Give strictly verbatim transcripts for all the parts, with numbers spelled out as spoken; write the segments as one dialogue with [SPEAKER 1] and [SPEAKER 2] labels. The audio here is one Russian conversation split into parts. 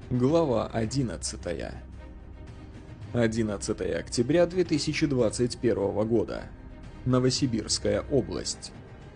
[SPEAKER 1] Глава одиннадцатая. одиннадцатое октября две тысячи двадцать первого года. Новосибирская область.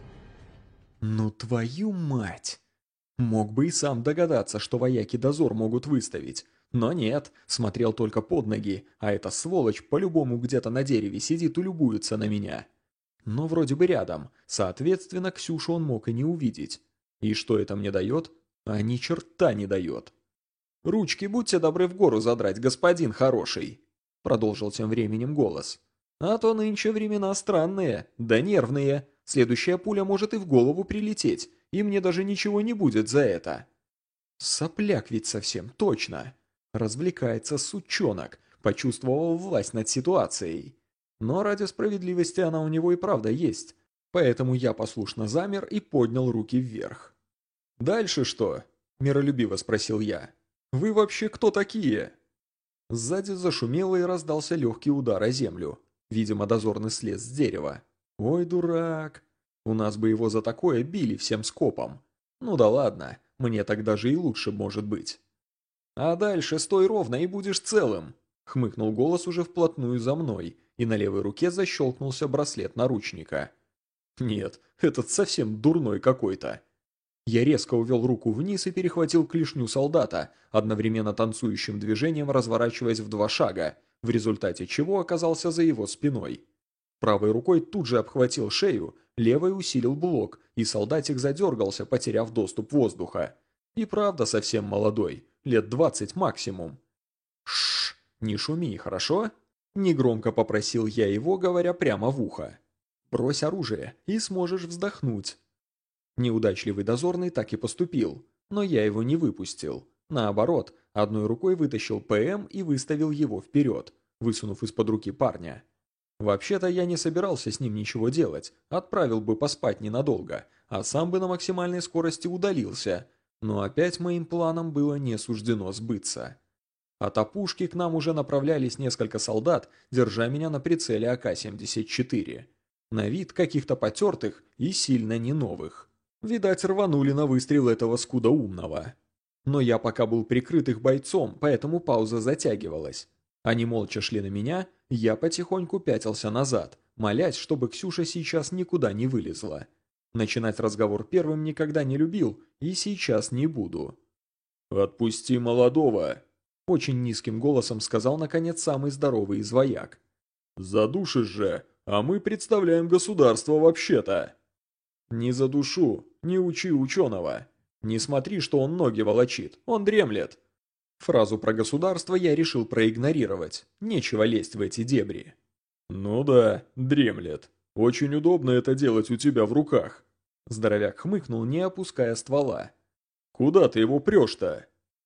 [SPEAKER 1] Ну твою мать! Мог бы и сам догадаться, что вояки дозор могут выставить. Но нет, смотрел только под ноги, а эта сволочь по-любому где-то на дереве сидит и любуется на меня. Но вроде бы рядом, соответственно, Ксюшу он мог и не увидеть. И что это мне дает? А ни черта не дает. «Ручки будьте добры в гору задрать, господин хороший», — продолжил тем временем голос. «А то нынче времена странные, да нервные. Следующая пуля может и в голову прилететь, и мне даже ничего не будет за это». Сопляк ведь совсем, точно. Развлекается сучонок, почувствовал власть над ситуацией. Но ради справедливости она у него и правда есть. Поэтому я послушно замер и поднял руки вверх. «Дальше что?» – миролюбиво спросил я. «Вы вообще кто такие?» Сзади зашумело и раздался легкий удар о землю. Видимо, дозорный слез с дерева. «Ой, дурак! У нас бы его за такое били всем скопом. Ну да ладно, мне так даже и лучше может быть». «А дальше стой ровно и будешь целым!» — хмыкнул голос уже вплотную за мной, и на левой руке защелкнулся браслет наручника. «Нет, этот совсем дурной какой-то». Я резко увел руку вниз и перехватил клешню солдата, одновременно танцующим движением разворачиваясь в два шага, в результате чего оказался за его спиной. Правой рукой тут же обхватил шею, левой усилил блок, и солдатик задергался, потеряв доступ воздуха. И правда совсем молодой, лет двадцать максимум. «Шш, не шуми, хорошо?» Негромко попросил я его, говоря прямо в ухо. «Брось оружие, и сможешь вздохнуть». Неудачливый дозорный так и поступил, но я его не выпустил. Наоборот, одной рукой вытащил ПМ и выставил его вперед, высунув из-под руки парня. Вообще-то я не собирался с ним ничего делать, отправил бы поспать ненадолго, а сам бы на максимальной скорости удалился, но опять моим планам было не суждено сбыться. От опушки к нам уже направлялись несколько солдат, держа меня на прицеле А К семьдесят четыре. На вид каких-то потертых и сильно не новых. Видать, рванули на выстрел этого скудоумного. Но я пока был прикрыт их бойцом, поэтому пауза затягивалась. Они молча шли на меня, я потихоньку пятился назад, молясь, чтобы Ксюша сейчас никуда не вылезла. Начинать разговор первым никогда не любил и сейчас не буду. «Отпусти молодого!» – очень низким голосом сказал наконец самый здоровый из вояк. «Задушишь же, а мы представляем государство вообще-то!» «Не задушу, не учи ученого. Не смотри, что он ноги волочит, он дремлет». Фразу про государство я решил проигнорировать, нечего лезть в эти дебри. «Ну да, дремлет. Очень удобно это делать у тебя в руках». Здоровяк хмыкнул, не опуская ствола. «Куда ты его прешь-то?»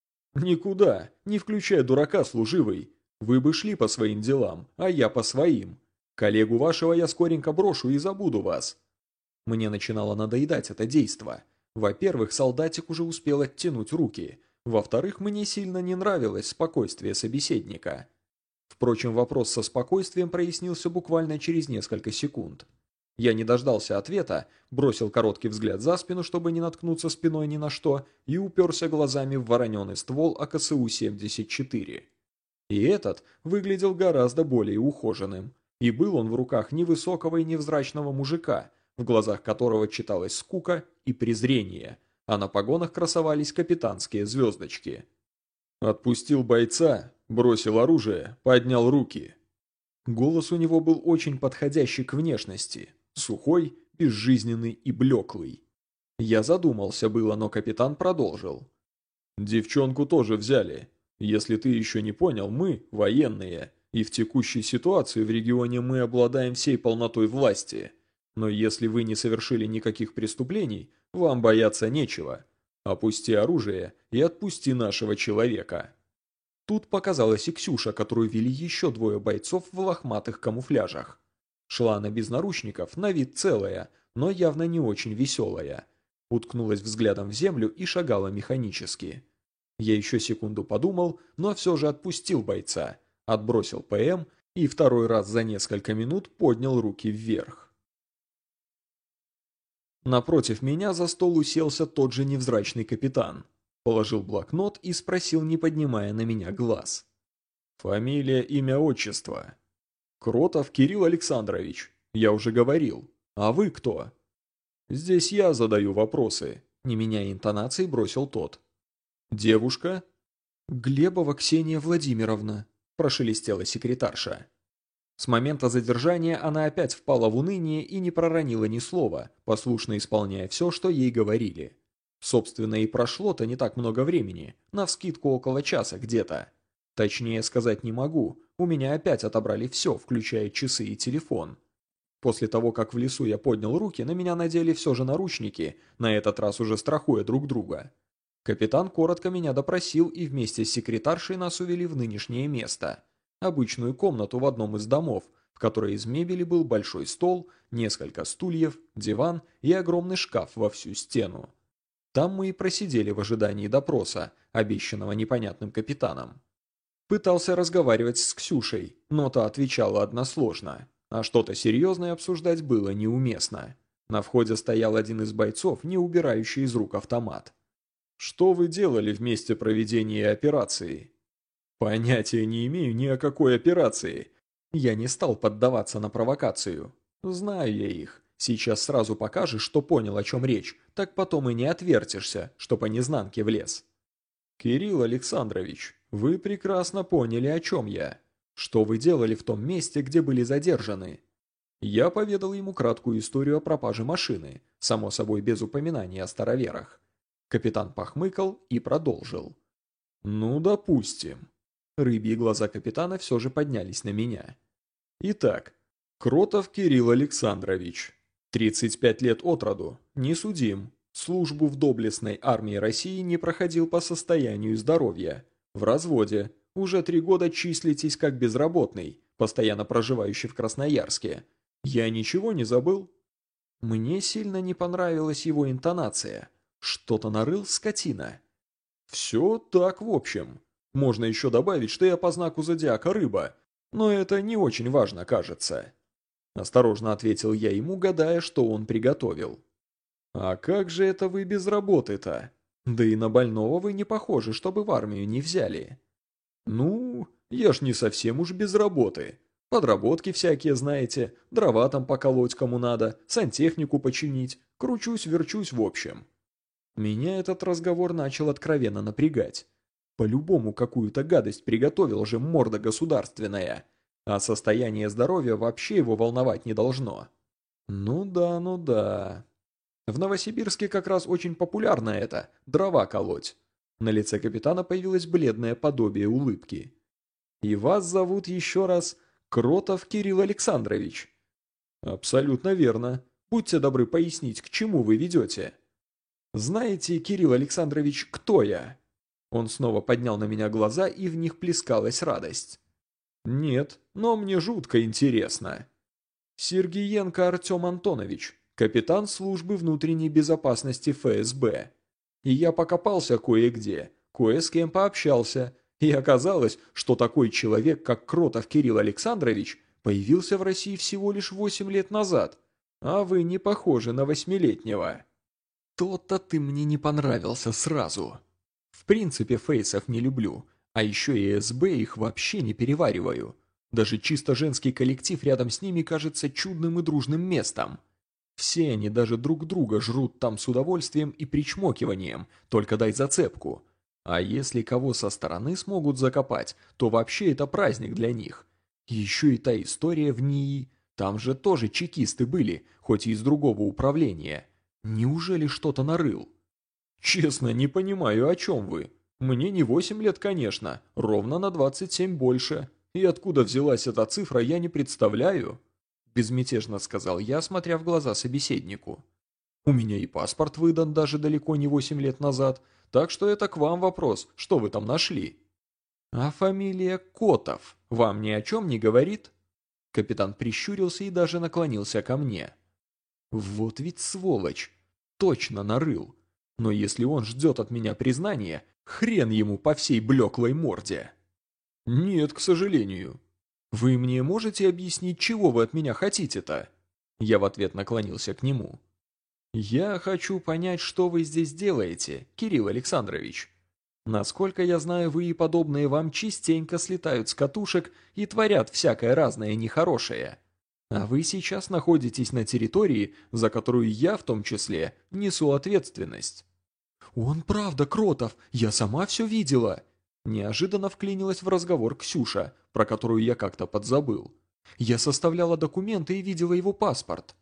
[SPEAKER 1] «Никуда, не включай дурака, служивый. Вы бы шли по своим делам, а я по своим. Коллегу вашего я скоренько брошу и забуду вас». Мне начинало надоедать это действо. Во-первых, солдатик уже успел оттянуть руки. Во-вторых, мне сильно не нравилось спокойствие собеседника. Впрочем, вопрос со спокойствием прояснился буквально через несколько секунд. Я не дождался ответа, бросил короткий взгляд за спину, чтобы не наткнуться спиной ни на что, и уперся глазами в вороненый ствол А К С У семьдесят четыре. И этот выглядел гораздо более ухоженным. И был он в руках невысокого и невзрачного мужика, в глазах которого читалась скука и презрение, а на погонах красовались капитанские звездочки. Отпустил бойца, бросил оружие, поднял руки. Голос у него был очень подходящий к внешности, сухой, безжизненный и блеклый. Я задумался было, но капитан продолжил. «Девчонку тоже взяли. Если ты еще не понял, мы военные, и в текущей ситуации в регионе мы обладаем всей полнотой власти. Но если вы не совершили никаких преступлений, вам бояться нечего. Опусти оружие и отпусти нашего человека». Тут показалась и Ксюша, которую вели еще двое бойцов в лохматых камуфляжах. Шла она без наручников, на вид целая, но явно не очень веселая. Уткнулась взглядом в землю и шагала механически. Я еще секунду подумал, но все же отпустил бойца, отбросил ПМ и второй раз за несколько минут поднял руки вверх. Напротив меня за стол уселся тот же невзрачный капитан. Положил блокнот и спросил, не поднимая на меня глаз. «Фамилия, имя, отчество?» «Кротов Кирилл Александрович. Я уже говорил. А вы кто?» «Здесь я задаю вопросы», — не меняя интонации, бросил тот. «Девушка?» «Глебова Ксения Владимировна», – прошелестела секретарша. С момента задержания она опять впала в уныние и не проронила ни слова, послушно исполняя все, что ей говорили. Собственно, и прошло-то не так много времени, навскидку около часа где-то. Точнее сказать не могу, у меня опять отобрали все, включая часы и телефон. После того, как в лесу я поднял руки, на меня надели все же наручники, на этот раз уже страхуя друг друга. Капитан коротко меня допросил и вместе с секретаршей нас увели в нынешнее место. Обычную комнату в одном из домов, в которой из мебели был большой стол, несколько стульев, диван и огромный шкаф во всю стену. Там мы и просидели в ожидании допроса, обещанного непонятным капитаном. Пытался разговаривать с Ксюшей, но та отвечала односложно, а что-то серьезное обсуждать было неуместно. На входе стоял один из бойцов, не убирающий из рук автомат. «Что вы делали в месте проведения операции?» «Понятия не имею ни о какой операции». Я не стал поддаваться на провокацию. Знаю я их. Сейчас сразу покажешь, что понял, о чем речь, так потом и не отвертишься, что по незнанке влез. «Кирилл Александрович, вы прекрасно поняли, о чем я. Что вы делали в том месте, где были задержаны?» Я поведал ему краткую историю о пропаже машины, само собой без упоминания о староверах. Капитан похмыкал и продолжил. «Ну, допустим». Рыбьи глаза капитана все же поднялись на меня. «Итак, Кротов Кирилл Александрович. тридцать пять лет от роду, не судим. Службу в доблестной армии России не проходил по состоянию здоровья. В разводе. Уже три года числитесь как безработный, постоянно проживающий в Красноярске. Я ничего не забыл?» Мне сильно не понравилась его интонация. Что-то нарыл скотина. «Все так в общем. Можно еще добавить, что я по знаку зодиака рыба, но это не очень важно, кажется». Осторожно ответил я ему, гадая, что он приготовил. «А как же это вы без работы-то? Да и на больного вы не похожи, чтобы в армию не взяли». «Ну, я ж не совсем уж без работы. Подработки всякие, знаете, дрова там поколоть кому надо, сантехнику починить, кручусь-верчусь в общем». Меня этот разговор начал откровенно напрягать. По-любому какую-то гадость приготовил же морда государственная, а состояние здоровья вообще его волновать не должно. Ну да, ну да. В Новосибирске как раз очень популярно это – дрова колоть. На лице капитана появилось бледное подобие улыбки. «И вас зовут еще раз Кротов Кирилл Александрович?» «Абсолютно верно. Будьте добры пояснить, к чему вы ведете?» «Знаете, Кирилл Александрович, кто я?» Он снова поднял на меня глаза, и в них плескалась радость. «Нет, но мне жутко интересно. Сергиенко Артем Антонович, капитан службы внутренней безопасности эф эс бэ. И я покопался кое-где, кое с кем пообщался, и оказалось, что такой человек, как Кротов Кирилл Александрович, появился в России всего лишь восемь лет назад, а вы не похожи на восьмилетнего». «То-то ты мне не понравился сразу. В принципе, фейсов не люблю, а еще и эс бэ их вообще не перевариваю. Даже чисто женский коллектив рядом с ними кажется чудным и дружным местом. Все они даже друг друга жрут там с удовольствием и причмокиванием, только дай зацепку. А если кого со стороны смогут закопать, то вообще это праздник для них. Еще и та история в НИИ, там же тоже чекисты были, хоть и из другого управления. Неужели что-то нарыл?» «Честно, не понимаю, о чем вы. Мне не восемь лет, конечно, ровно на двадцать семь больше. И откуда взялась эта цифра, я не представляю», – безмятежно сказал я, смотря в глаза собеседнику. «У меня и паспорт выдан даже далеко не восемь лет назад, так что это к вам вопрос, что вы там нашли?» «А фамилия Котов вам ни о чем не говорит?» Капитан прищурился и даже наклонился ко мне. «Вот ведь сволочь! Точно нарыл! Но если он ждет от меня признания, хрен ему по всей блеклой морде!» «Нет, к сожалению. Вы мне можете объяснить, чего вы от меня хотите-то?» Я в ответ наклонился к нему. «Я хочу понять, что вы здесь делаете, Кирилл Александрович. Насколько я знаю, вы и подобные вам частенько слетают с катушек и творят всякое разное нехорошее. А вы сейчас находитесь на территории, за которую я, в том числе, несу ответственность». «Он правда, Кротов, я сама все видела!» Неожиданно вклинилась в разговор Ксюша, про которую я как-то подзабыл. «Я составляла документы и видела его паспорт».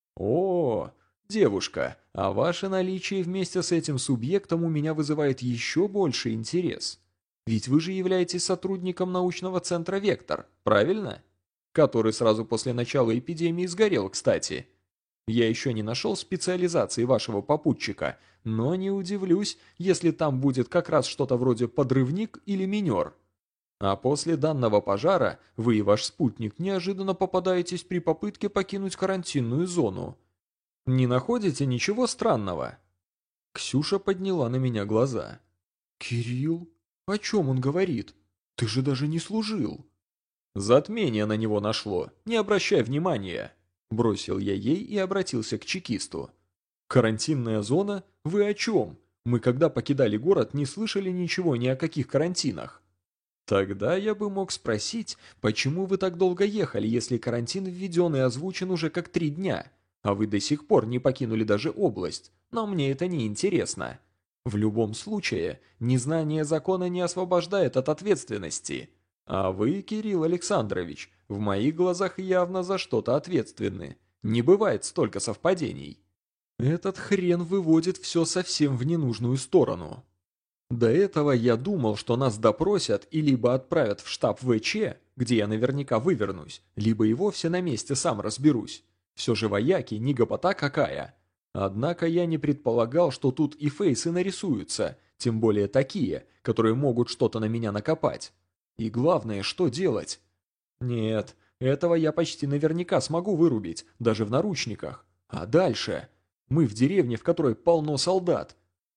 [SPEAKER 1] «О, девушка, а ваше наличие вместе с этим субъектом у меня вызывает еще больше интерес. Ведь вы же являетесь сотрудником научного центра «Вектор», правильно? Который сразу после начала эпидемии сгорел, кстати. Я еще не нашел специализации вашего попутчика, но не удивлюсь, если там будет как раз что-то вроде подрывник или минер. А после данного пожара вы и ваш спутник неожиданно попадаетесь при попытке покинуть карантинную зону. Не находите ничего странного?» Ксюша подняла на меня глаза. «Кирилл, о чем он говорит? Ты же даже не служил». «Затмение на него нашло, не обращай внимания», – бросил я ей и обратился к чекисту. «Карантинная зона? Вы о чем? Мы, когда покидали город, не слышали ничего ни о каких карантинах». «Тогда я бы мог спросить, почему вы так долго ехали, если карантин введен и озвучен уже как три дня, а вы до сих пор не покинули даже область, но мне это не интересно. В любом случае, незнание закона не освобождает от ответственности. А вы, Кирилл Александрович, в моих глазах явно за что-то ответственны. Не бывает столько совпадений». Этот хрен выводит все совсем в ненужную сторону. До этого я думал, что нас допросят и либо отправят в штаб ВЧ, где я наверняка вывернусь, либо и вовсе на месте сам разберусь. Все же вояки, не гопота какая. Однако я не предполагал, что тут и фейсы нарисуются, тем более такие, которые могут что-то на меня накопать. И главное, что делать? Нет, этого я почти наверняка смогу вырубить, даже в наручниках. А дальше? Мы в деревне, в которой полно солдат.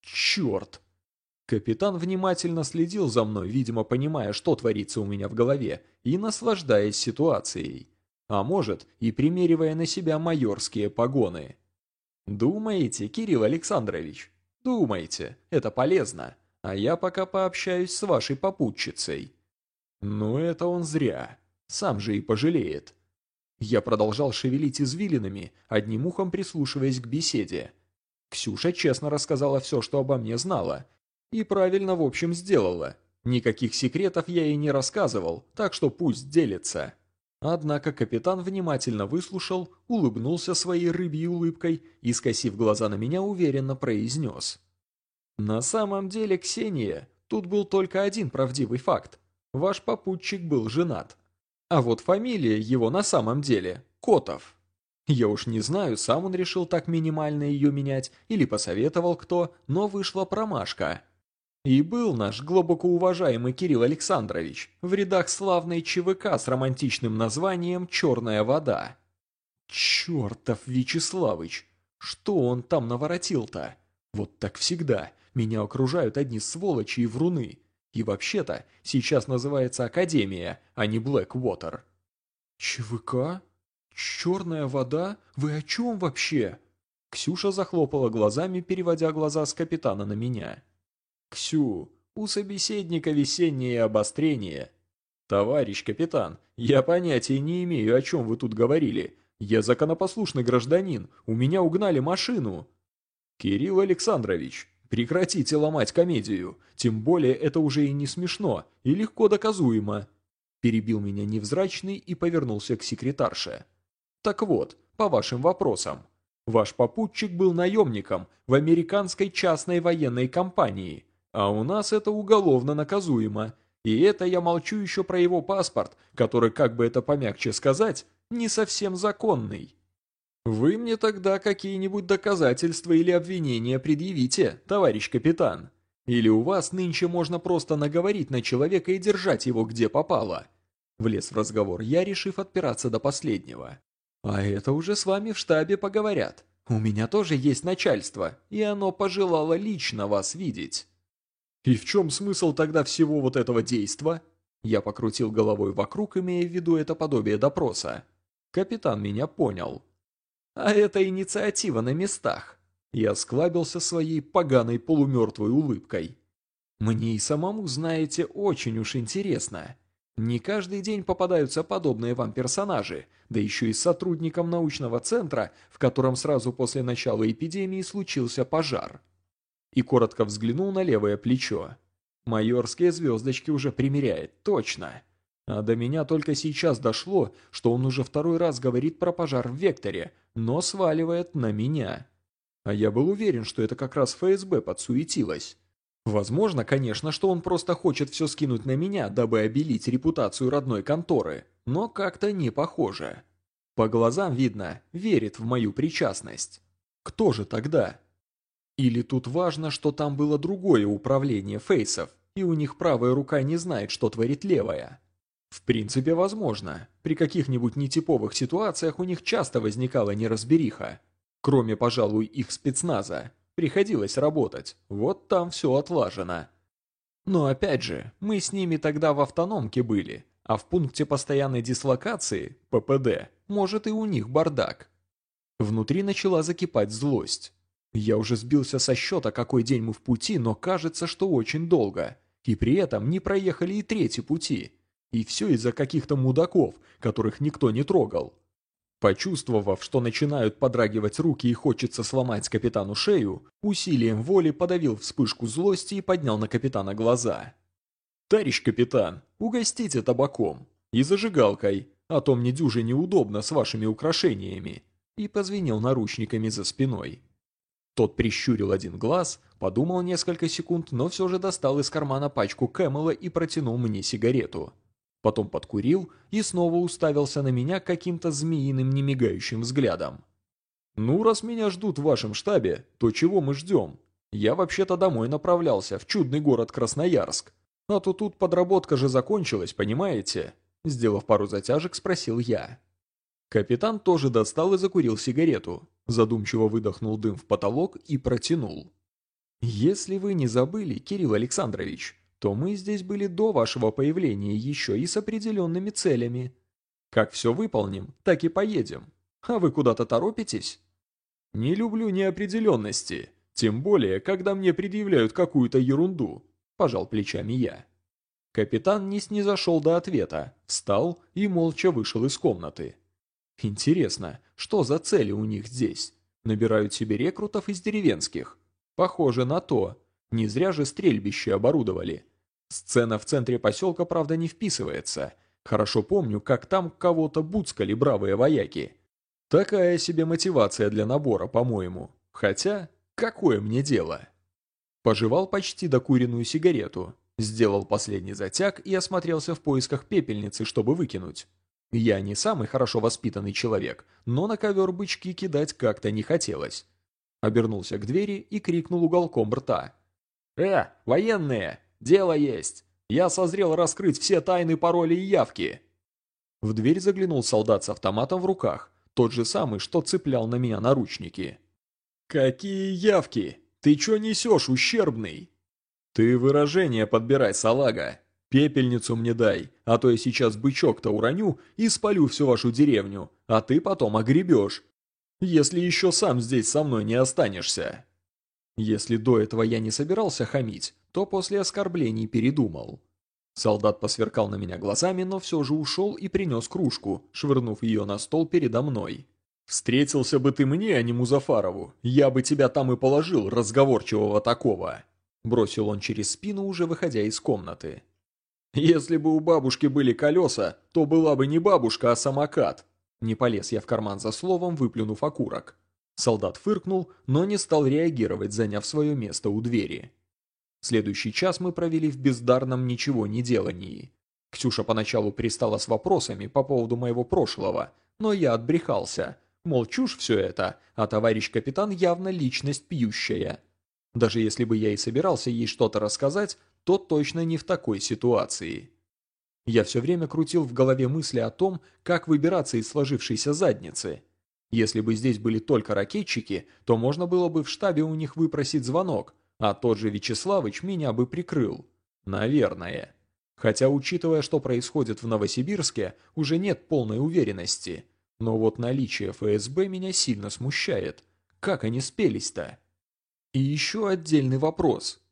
[SPEAKER 1] Черт! Капитан внимательно следил за мной, видимо, понимая, что творится у меня в голове, и наслаждаясь ситуацией. А может, и примеривая на себя майорские погоны. «Думаете, Кирилл Александрович? Думайте, это полезно. А я пока пообщаюсь с вашей попутчицей». «Ну это он зря. Сам же и пожалеет». Я продолжал шевелить извилинами, одним ухом прислушиваясь к беседе. Ксюша честно рассказала все, что обо мне знала. И правильно, в общем, сделала. Никаких секретов я ей не рассказывал, так что пусть делится. Однако капитан внимательно выслушал, улыбнулся своей рыбьей улыбкой и, скосив глаза на меня, уверенно произнес. «На самом деле, Ксения, тут был только один правдивый факт. Ваш попутчик был женат. А вот фамилия его на самом деле – Котов. Я уж не знаю, сам он решил так минимально ее менять или посоветовал кто, но вышла промашка. И был наш глубоко уважаемый Кирилл Александрович в рядах славной ЧВК с романтичным названием «Черная вода». Чертов Вячеславыч, что он там наворотил-то? Вот так всегда, меня окружают одни сволочи и вруны. И вообще-то, сейчас называется Академия, а не Блэквотер. ЧВК? Черная вода? Вы о чем вообще? Ксюша захлопала глазами, переводя глаза с капитана на меня. «Ксю, у собеседника весеннее обострение». «Товарищ капитан, я понятия не имею, о чем вы тут говорили. Я законопослушный гражданин, у меня угнали машину». «Кирилл Александрович, прекратите ломать комедию, тем более это уже и не смешно, и легко доказуемо». Перебил меня невзрачный и повернулся к секретарше. «Так вот, по вашим вопросам. Ваш попутчик был наемником в американской частной военной компании, а у нас это уголовно наказуемо. И это я молчу еще про его паспорт, который, как бы это помягче сказать, не совсем законный. Вы мне тогда какие-нибудь доказательства или обвинения предъявите, товарищ капитан. Или у вас нынче можно просто наговорить на человека и держать его где попало». Влез в разговор я, решив отпираться до последнего. «А это уже с вами в штабе поговорят. У меня тоже есть начальство, и оно пожелало лично вас видеть». «И в чем смысл тогда всего вот этого действа?» Я покрутил головой вокруг, имея в виду это подобие допроса. Капитан меня понял. «А это инициатива на местах». Я склабился своей поганой полумертвой улыбкой. Мне и самому, знаете, очень уж интересно. Не каждый день попадаются подобные вам персонажи, да еще и сотрудникам научного центра, в котором сразу после начала эпидемии случился пожар. И коротко взглянул на левое плечо. Майорские звездочки уже примеряет, точно. А до меня только сейчас дошло, что он уже второй раз говорит про пожар в Векторе, но сваливает на меня. А я был уверен, что это как раз ФСБ подсуетилось. Возможно, конечно, что он просто хочет все скинуть на меня, дабы обелить репутацию родной конторы, но как-то не похоже. По глазам видно, верит в мою причастность. Кто же тогда? Или тут важно, что там было другое управление фейсов, и у них правая рука не знает, что творит левая? В принципе, возможно. При каких-нибудь нетиповых ситуациях у них часто возникала неразбериха. Кроме, пожалуй, их спецназа. Приходилось работать, вот там все отлажено. Но опять же, мы с ними тогда в автономке были, а в пункте постоянной дислокации, ППД, может и у них бардак. Внутри начала закипать злость. Я уже сбился со счета, какой день мы в пути, но кажется, что очень долго. И при этом не проехали и трети пути. И все из-за каких-то мудаков, которых никто не трогал. Почувствовав, что начинают подрагивать руки и хочется сломать капитану шею, усилием воли подавил вспышку злости и поднял на капитана глаза. «Товарищ капитан, угостите табаком и зажигалкой, а то мне дюже неудобно с вашими украшениями», и позвенел наручниками за спиной. Тот прищурил один глаз, подумал несколько секунд, но все же достал из кармана пачку Кэмела и протянул мне сигарету. Потом подкурил и снова уставился на меня каким-то змеиным немигающим взглядом. «Ну, раз меня ждут в вашем штабе, то чего мы ждем? Я вообще-то домой направлялся, в чудный город Красноярск. А то тут подработка же закончилась, понимаете?» Сделав пару затяжек, спросил я. Капитан тоже достал и закурил сигарету, задумчиво выдохнул дым в потолок и протянул. «Если вы не забыли, Кирилл Александрович, то мы здесь были до вашего появления еще и с определенными целями. Как все выполним, так и поедем. А вы куда-то торопитесь?» «Не люблю неопределенности, тем более, когда мне предъявляют какую-то ерунду», – пожал плечами я. Капитан не снизошел до ответа, встал и молча вышел из комнаты. Интересно, что за цели у них здесь? Набирают себе рекрутов из деревенских? Похоже на то. Не зря же стрельбище оборудовали. Сцена в центре поселка, правда, не вписывается. Хорошо помню, как там кого-то буцкали бравые вояки. Такая себе мотивация для набора, по-моему. Хотя, какое мне дело? Пожевал почти докуренную сигарету, сделал последний затяг и осмотрелся в поисках пепельницы, чтобы выкинуть. Я не самый хорошо воспитанный человек, но на ковер бычки кидать как-то не хотелось. Обернулся к двери и крикнул уголком рта. «Э, военные! Дело есть! Я созрел раскрыть все тайны, пароли и явки!» В дверь заглянул солдат с автоматом в руках, тот же самый, что цеплял на меня наручники. «Какие явки? Ты чё несешь, ущербный?» «Ты выражение подбирай, салага! Пепельницу мне дай, а то я сейчас бычок-то уроню и спалю всю вашу деревню, а ты потом огребешь, если еще сам здесь со мной не останешься». Если до этого я не собирался хамить, то после оскорблений передумал. Солдат посверкал на меня глазами, но все же ушел и принес кружку, швырнув ее на стол передо мной. «Встретился бы ты мне, а не Музафарову, я бы тебя там и положил, разговорчивого такого», бросил он через спину, уже выходя из комнаты. «Если бы у бабушки были колеса, то была бы не бабушка, а самокат». Не полез я в карман за словом, выплюнув окурок. Солдат фыркнул, но не стал реагировать, заняв свое место у двери. Следующий час мы провели в бездарном ничего не делании. Ксюша поначалу пристала с вопросами по поводу моего прошлого, но я отбрехался. Мол, чушь все это, а товарищ капитан явно личность пьющая. Даже если бы я и собирался ей что-то рассказать, то точно не в такой ситуации. Я все время крутил в голове мысли о том, как выбираться из сложившейся задницы. Если бы здесь были только ракетчики, то можно было бы в штабе у них выпросить звонок, а тот же Вячеславыч меня бы прикрыл. Наверное. Хотя, учитывая, что происходит в Новосибирске, уже нет полной уверенности. Но вот наличие ФСБ меня сильно смущает. Как они спелись-то? И еще отдельный вопрос.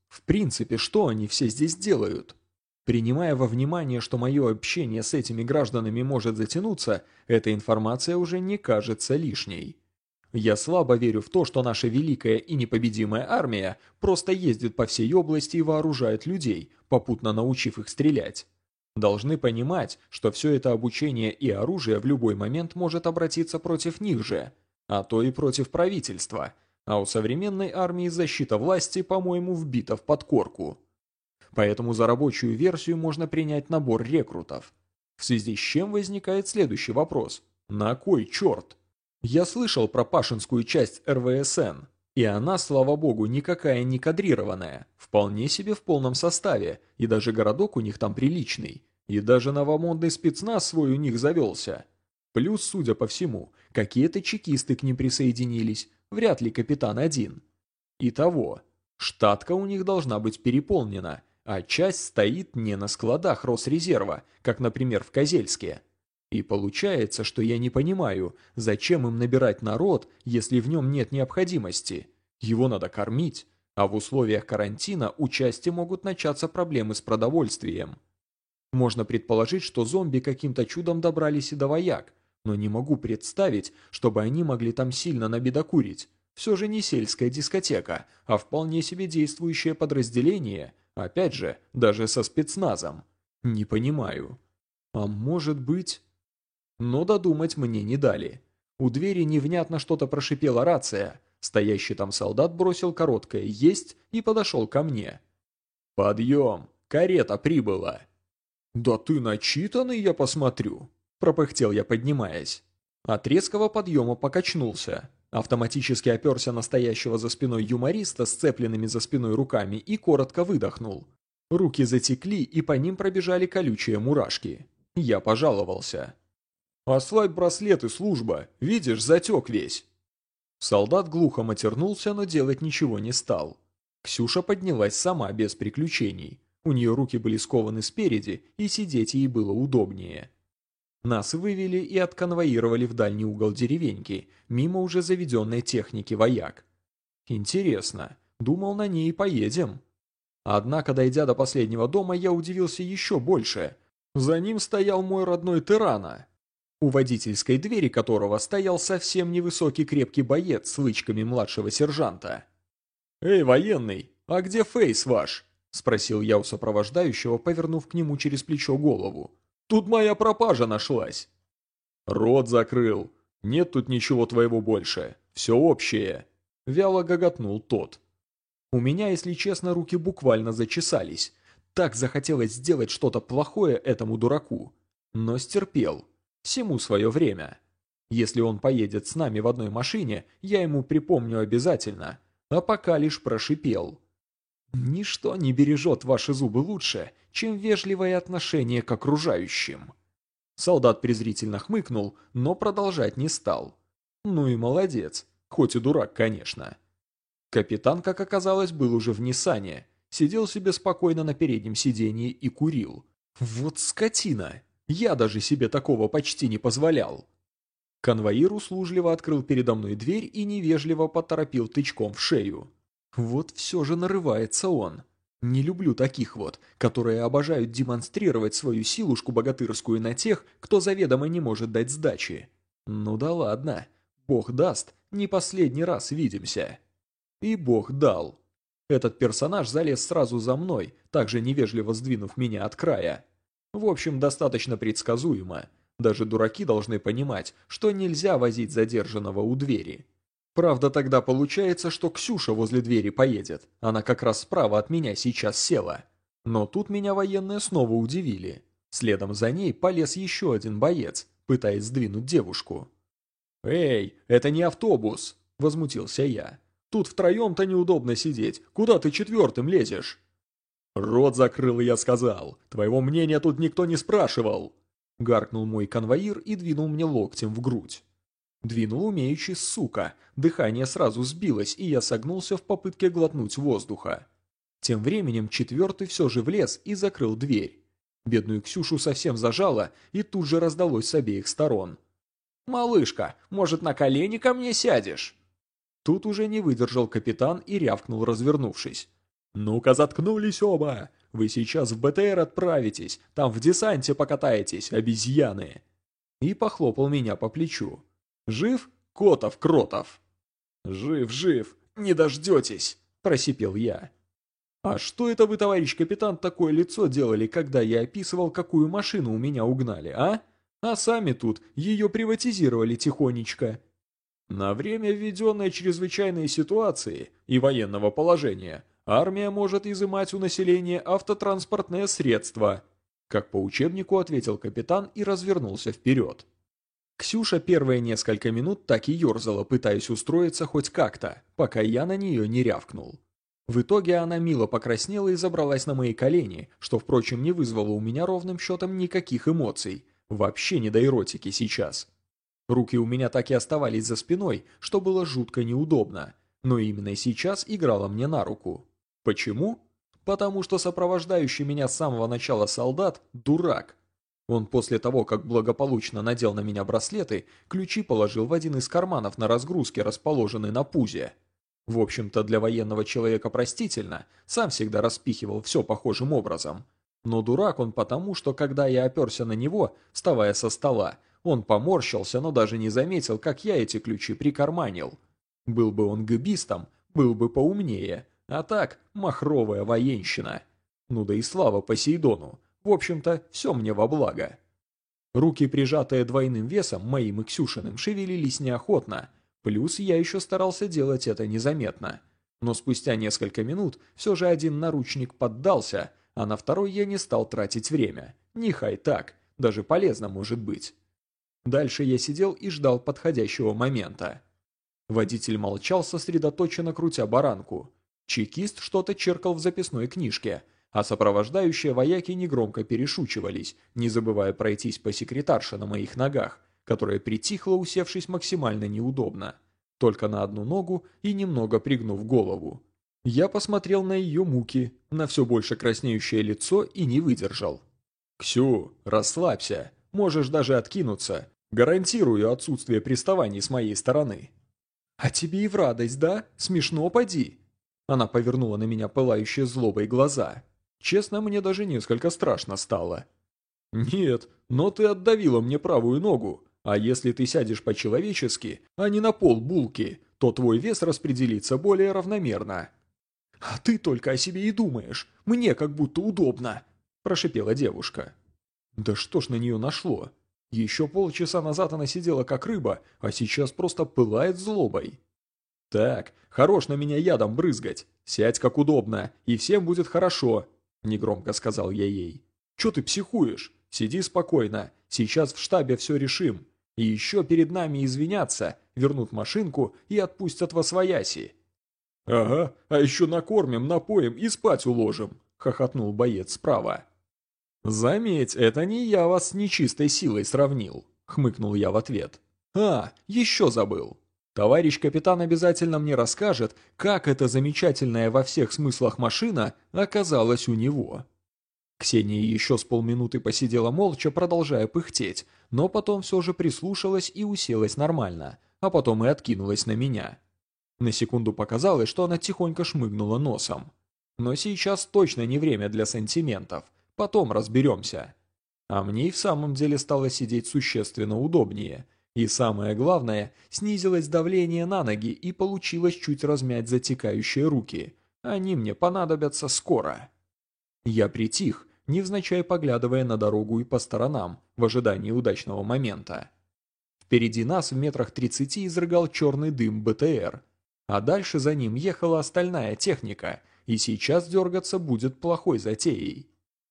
[SPEAKER 1] В принципе, что они все здесь делают? Принимая во внимание, что мое общение с этими гражданами может затянуться, эта информация уже не кажется лишней. Я слабо верю в то, что наша великая и непобедимая армия просто ездит по всей области и вооружает людей, попутно научив их стрелять. Должны понимать, что все это обучение и оружие в любой момент может обратиться против них же, а то и против правительства, а у современной армии защита власти, по-моему, вбита в подкорку. Поэтому за рабочую версию можно принять набор рекрутов. В связи с чем возникает следующий вопрос. На кой черт? Я слышал про пашинскую часть эр вэ эс эн, и она, слава богу, никакая не кадрированная, вполне себе в полном составе, и даже городок у них там приличный, и даже новомодный спецназ свой у них завелся. Плюс, судя по всему, какие-то чекисты к ним присоединились, вряд ли капитан один. Итого, штатка у них должна быть переполнена, а часть стоит не на складах Росрезерва, как, например, в Козельске. И получается, что я не понимаю, зачем им набирать народ, если в нем нет необходимости. Его надо кормить, а в условиях карантина у части могут начаться проблемы с продовольствием. Можно предположить, что зомби каким-то чудом добрались и до вояк, но не могу представить, чтобы они могли там сильно набедокурить. Все же не сельская дискотека, а вполне себе действующее подразделение, опять же, даже со спецназом. Не понимаю. А может быть... Но додумать мне не дали. У двери невнятно что-то прошипела рация. Стоящий там солдат бросил короткое «есть» и подошел ко мне. «Подъем! Карета прибыла!» «Да ты начитанный, я посмотрю!» – пропыхтел я, поднимаясь. От резкого подъема покачнулся. Автоматически оперся на стоящего за спиной юмориста с сцепленными за спиной руками и коротко выдохнул. Руки затекли, и по ним пробежали колючие мурашки. Я пожаловался. «Ослабь браслет и служба, видишь, затек весь». Солдат глухо матернулся, но делать ничего не стал. Ксюша поднялась сама, без приключений. У нее руки были скованы спереди, и сидеть ей было удобнее. Нас вывели и отконвоировали в дальний угол деревеньки, мимо уже заведенной техники вояк. Интересно, думал, на ней и поедем. Однако, дойдя до последнего дома, я удивился еще больше. За ним стоял мой родной Тирана, у водительской двери которого стоял совсем невысокий крепкий боец с лычками младшего сержанта. «Эй, военный, а где Фейс ваш?» – спросил я у сопровождающего, повернув к нему через плечо голову. «Тут моя пропажа нашлась». «Рот закрыл. Нет тут ничего твоего больше. Все общее», – вяло гоготнул тот. У меня, если честно, руки буквально зачесались. Так захотелось сделать что-то плохое этому дураку. Но стерпел. Всему свое время. Если он поедет с нами в одной машине, я ему припомню обязательно. А пока лишь прошипел. «Ничто не бережет ваши зубы лучше, чем вежливое отношение к окружающим». Солдат презрительно хмыкнул, но продолжать не стал. Ну и молодец, хоть и дурак, конечно. Капитан, как оказалось, был уже в Ниссане, сидел себе спокойно на переднем сиденье и курил. Вот скотина! Я даже себе такого почти не позволял. Конвоир услужливо открыл передо мной дверь и невежливо поторопил тычком в шею. Вот все же нарывается он. Не люблю таких вот, которые обожают демонстрировать свою силушку богатырскую на тех, кто заведомо не может дать сдачи. Ну да ладно, бог даст, не последний раз видимся. И бог дал. Этот персонаж залез сразу за мной, также невежливо сдвинув меня от края. В общем, достаточно предсказуемо. Даже дураки должны понимать, что нельзя возить задержанного у двери. Правда, тогда получается, что Ксюша возле двери поедет. Она как раз справа от меня сейчас села. Но тут меня военные снова удивили. Следом за ней полез еще один боец, пытаясь сдвинуть девушку. «Эй, это не автобус!» – возмутился я. «Тут втроем-то неудобно сидеть. Куда ты четвертым лезешь?» «Рот закрыл, я сказал. Твоего мнения тут никто не спрашивал!» Гаркнул мой конвоир и двинул мне локтем в грудь. Двинул умеючи, сука. Дыхание сразу сбилось, и я согнулся в попытке глотнуть воздуха. Тем временем четвертый все же влез и закрыл дверь. Бедную Ксюшу совсем зажало, и тут же раздалось с обеих сторон. «Малышка, может, на колени ко мне сядешь?» Тут уже не выдержал капитан и рявкнул, развернувшись. «Ну-ка заткнулись оба! Вы сейчас в БТР отправитесь, там в десанте покатаетесь, обезьяны!» И похлопал меня по плечу. «Жив, Котов-Кротов?» «Жив, жив, не дождетесь!» – просипел я. «А что это вы, товарищ капитан, такое лицо делали, когда я описывал, какую машину у меня угнали, а? А сами тут ее приватизировали тихонечко». На время введенной чрезвычайной ситуации и военного положения армия может изымать у населения автотранспортные средства, как по учебнику ответил капитан и развернулся вперед. Ксюша первые несколько минут так и ерзала, пытаясь устроиться хоть как-то, пока я на нее не рявкнул. В итоге она мило покраснела и забралась на мои колени, что, впрочем, не вызвало у меня ровным счетом никаких эмоций. Вообще не до эротики сейчас. Руки у меня так и оставались за спиной, что было жутко неудобно, но именно сейчас играла мне на руку. Почему? Потому что сопровождающий меня с самого начала солдат – дурак. Он после того, как благополучно надел на меня браслеты, ключи положил в один из карманов на разгрузке, расположенный на пузе. В общем-то, для военного человека простительно, сам всегда распихивал все похожим образом. Но дурак он потому, что когда я оперся на него, вставая со стола, он поморщился, но даже не заметил, как я эти ключи прикарманил. Был бы он гэбистом, был бы поумнее, а так махровая военщина. Ну да и слава Посейдону, в общем-то, все мне во благо. Руки, прижатые двойным весом, моим и Ксюшиным, шевелились неохотно, плюс я еще старался делать это незаметно. Но спустя несколько минут все же один наручник поддался, а на второй я не стал тратить время. Нехай так, даже полезно может быть. Дальше я сидел и ждал подходящего момента. Водитель молчал, сосредоточенно крутя баранку. Чекист что-то черкал в записной книжке, а сопровождающие вояки негромко перешучивались, не забывая пройтись по секретарше на моих ногах, которая притихла, усевшись максимально неудобно, только на одну ногу и немного пригнув голову. Я посмотрел на ее муки, на все больше краснеющее лицо и не выдержал. «Ксю, расслабься, можешь даже откинуться, гарантирую отсутствие приставаний с моей стороны». «А тебе и в радость, да? Смешно, поди?» Она повернула на меня пылающие злобой глаза. Честно, мне даже несколько страшно стало. «Нет, но ты отдавила мне правую ногу, а если ты сядешь по-человечески, а не на пол булки, то твой вес распределится более равномерно». «А ты только о себе и думаешь, мне как будто удобно», – прошипела девушка. «Да что ж на нее нашло? Еще полчаса назад она сидела как рыба, а сейчас просто пылает злобой». «Так, хорош на меня ядом брызгать, сядь как удобно, и всем будет хорошо», – негромко сказал я ей. «Че ты психуешь? Сиди спокойно, сейчас в штабе все решим. И еще перед нами извинятся, вернут машинку и отпустят восвояси». «Ага, а еще накормим, напоим и спать уложим», – хохотнул боец справа. «Заметь, это не я вас с нечистой силой сравнил», – хмыкнул я в ответ. «А, еще забыл. Товарищ капитан обязательно мне расскажет, как эта замечательная во всех смыслах машина оказалась у него». Ксения еще с полминуты посидела молча, продолжая пыхтеть, но потом все же прислушалась и уселась нормально, а потом и откинулась на меня. На секунду показалось, что она тихонько шмыгнула носом. Но сейчас точно не время для сантиментов, потом разберемся. А мне и в самом деле стало сидеть существенно удобнее. И самое главное, снизилось давление на ноги и получилось чуть размять затекающие руки. Они мне понадобятся скоро. Я притих, невзначай поглядывая на дорогу и по сторонам, в ожидании удачного момента. Впереди нас в метрах тридцати изрыгал черный дым БТР, а дальше за ним ехала остальная техника, и сейчас дергаться будет плохой затеей.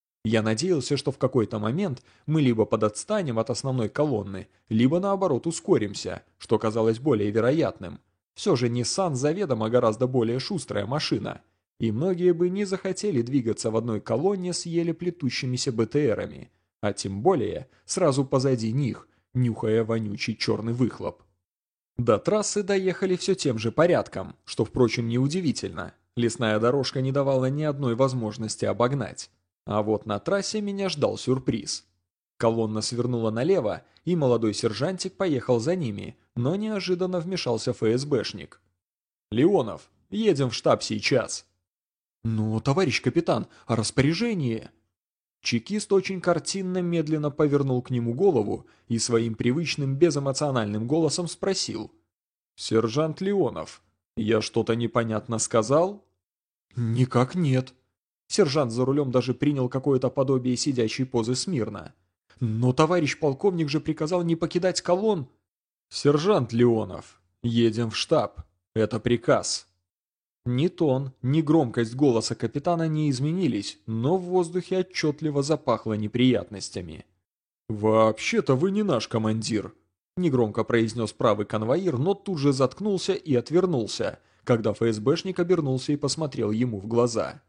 [SPEAKER 1] Я надеялся, что в какой-то момент мы либо подотстанем от основной колонны, либо наоборот ускоримся, что казалось более вероятным. Все же Nissan заведомо гораздо более шустрая машина, и многие бы не захотели двигаться в одной колонне с еле плетущимися БТРами, а тем более сразу позади них, нюхая вонючий черный выхлоп. До трассы доехали все тем же порядком, что, впрочем, неудивительно. Лесная дорожка не давала ни одной возможности обогнать. А вот на трассе меня ждал сюрприз. Колонна свернула налево, и молодой сержантик поехал за ними, но неожиданно вмешался ФСБшник. «Леонов, едем в штаб сейчас». «Но, товарищ капитан, а распоряжение?» Чекист очень картинно медленно повернул к нему голову и своим привычным безэмоциональным голосом спросил. «Сержант Леонов, я что-то непонятно сказал?» «Никак нет». Сержант за рулем даже принял какое-то подобие сидячей позы смирно. «Но товарищ полковник же приказал не покидать колонн». «Сержант Леонов, едем в штаб. Это приказ». Ни тон, ни громкость голоса капитана не изменились, но в воздухе отчетливо запахло неприятностями. «Вообще-то вы не наш командир», – негромко произнес правый конвоир, но тут же заткнулся и отвернулся, когда ФСБшник обернулся и посмотрел ему в глаза.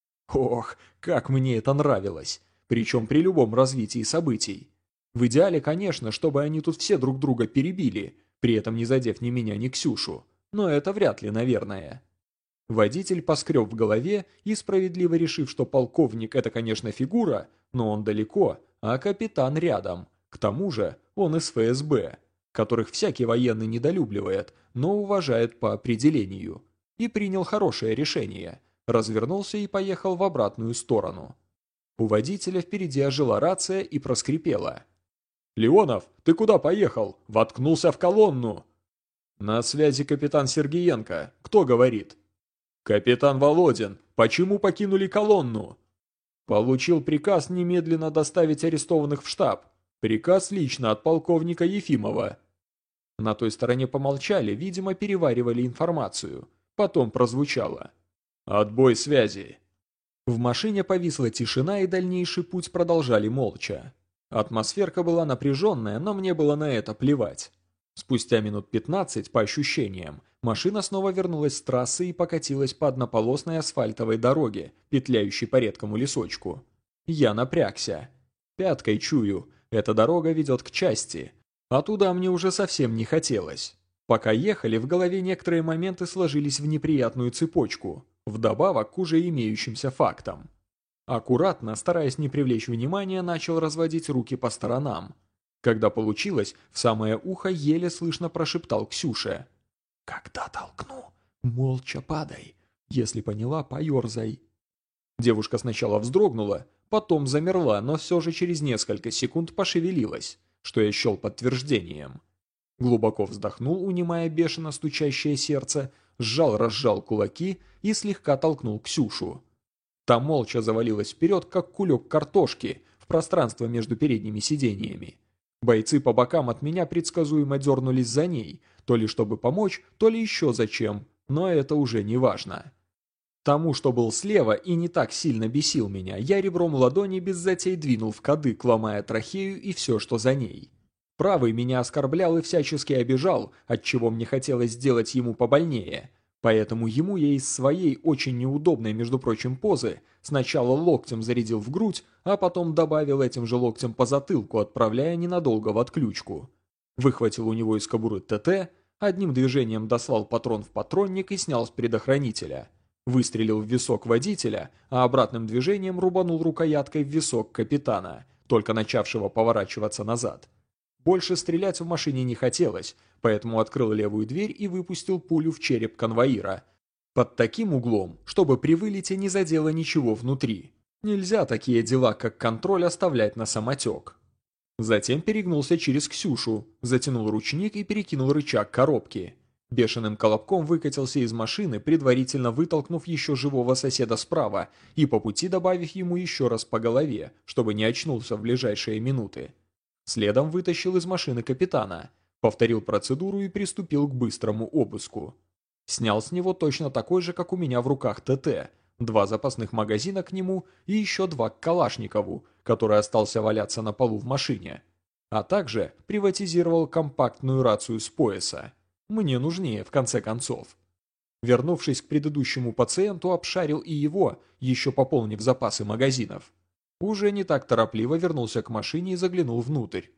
[SPEAKER 1] Ох, как мне это нравилось, причем при любом развитии событий. В идеале, конечно, чтобы они тут все друг друга перебили, при этом не задев ни меня, ни Ксюшу, но это вряд ли, наверное. Водитель поскреб в голове и, справедливо решив, что полковник – это, конечно, фигура, но он далеко, а капитан рядом. К тому же он из ФСБ, которых всякий военный недолюбливает, но уважает по определению. И принял хорошее решение. Развернулся и поехал в обратную сторону. У водителя впереди ожила рация и проскрипела. «Леонов, ты куда поехал? Воткнулся в колонну!» «На связи капитан Сергеенко. Кто говорит?» «Капитан Володин, почему покинули колонну?» «Получил приказ немедленно доставить арестованных в штаб. Приказ лично от полковника Ефимова». На той стороне помолчали, видимо, переваривали информацию. Потом прозвучало. «Отбой связи». В машине повисла тишина, и дальнейший путь продолжали молча. Атмосферка была напряженная, но мне было на это плевать. Спустя минут пятнадцать, по ощущениям, машина снова вернулась с трассы и покатилась по однополосной асфальтовой дороге, петляющей по редкому лесочку. Я напрягся. Пяткой чую, эта дорога ведет к части, а туда мне уже совсем не хотелось. Пока ехали, в голове некоторые моменты сложились в неприятную цепочку, вдобавок к уже имеющимся фактам. Аккуратно, стараясь не привлечь внимания, начал разводить руки по сторонам. Когда получилось, в самое ухо еле слышно прошептал Ксюше. «Когда толкну, молча падай. Если поняла, поерзай». Девушка сначала вздрогнула, потом замерла, но все же через несколько секунд пошевелилась, что я счел подтверждением. Глубоко вздохнул, унимая бешено стучащее сердце, сжал-разжал кулаки и слегка толкнул Ксюшу. Та молча завалилась вперед, как кулек картошки, в пространство между передними сидениями. Бойцы по бокам от меня предсказуемо дернулись за ней, то ли чтобы помочь, то ли еще зачем, но это уже не важно. Тому, что был слева и не так сильно бесил меня, я ребром ладони без затей двинул в кадык, ломая трахею и все, что за ней. Правый меня оскорблял и всячески обижал, отчего мне хотелось сделать ему побольнее. Поэтому ему я из своей очень неудобной, между прочим, позы сначала локтем зарядил в грудь, а потом добавил этим же локтем по затылку, отправляя ненадолго в отключку. Выхватил у него из кобуры ТТ, одним движением дослал патрон в патронник и снял с предохранителя. Выстрелил в висок водителя, а обратным движением рубанул рукояткой в висок капитана, только начавшего поворачиваться назад. Больше стрелять в машине не хотелось, поэтому открыл левую дверь и выпустил пулю в череп конвоира. Под таким углом, чтобы при вылете не задело ничего внутри. Нельзя такие дела, как контроль, оставлять на самотек. Затем перегнулся через Ксюшу, затянул ручник и перекинул рычаг коробки. Бешеным колобком выкатился из машины, предварительно вытолкнув еще живого соседа справа и по пути добавив ему еще раз по голове, чтобы не очнулся в ближайшие минуты. Следом вытащил из машины капитана, повторил процедуру и приступил к быстрому обыску. Снял с него точно такой же, как у меня в руках ТТ, два запасных магазина к нему и еще два к Калашникову, который остался валяться на полу в машине. А также приватизировал компактную рацию с пояса. Мне нужнее, в конце концов. Вернувшись к предыдущему пациенту, обшарил и его, еще пополнив запасы магазинов. Уже не так торопливо вернулся к машине и заглянул внутрь.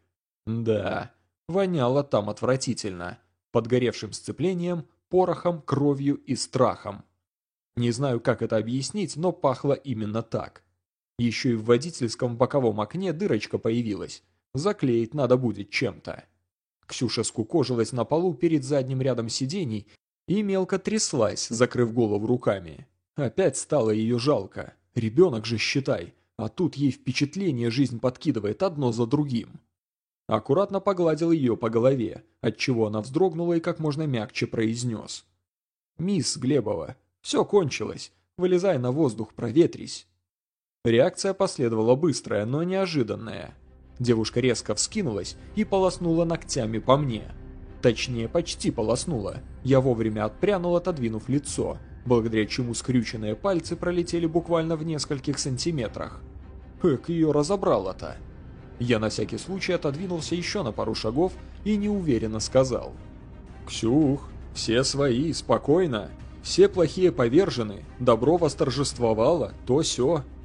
[SPEAKER 1] Да, воняло там отвратительно. Подгоревшим сцеплением, порохом, кровью и страхом. Не знаю, как это объяснить, но пахло именно так. Еще и в водительском боковом окне дырочка появилась. Заклеить надо будет чем-то. Ксюша скукожилась на полу перед задним рядом сидений и мелко тряслась, закрыв голову руками. Опять стало ее жалко. Ребенок же, считай, а тут ей впечатление жизнь подкидывает одно за другим. Аккуратно погладил ее по голове, отчего она вздрогнула и как можно мягче произнес. «Мисс Глебова, все кончилось. Вылезай на воздух, проветрись». Реакция последовала быстрая, но неожиданная. Девушка резко вскинулась и полоснула ногтями по мне. Точнее, почти полоснула. Я вовремя отпрянул, отодвинув лицо, благодаря чему скрюченные пальцы пролетели буквально в нескольких сантиметрах. Эк, ее разобрало-то. Я на всякий случай отодвинулся еще на пару шагов и неуверенно сказал. «Ксюх, все свои, спокойно. Все плохие повержены, добро восторжествовало, то сё».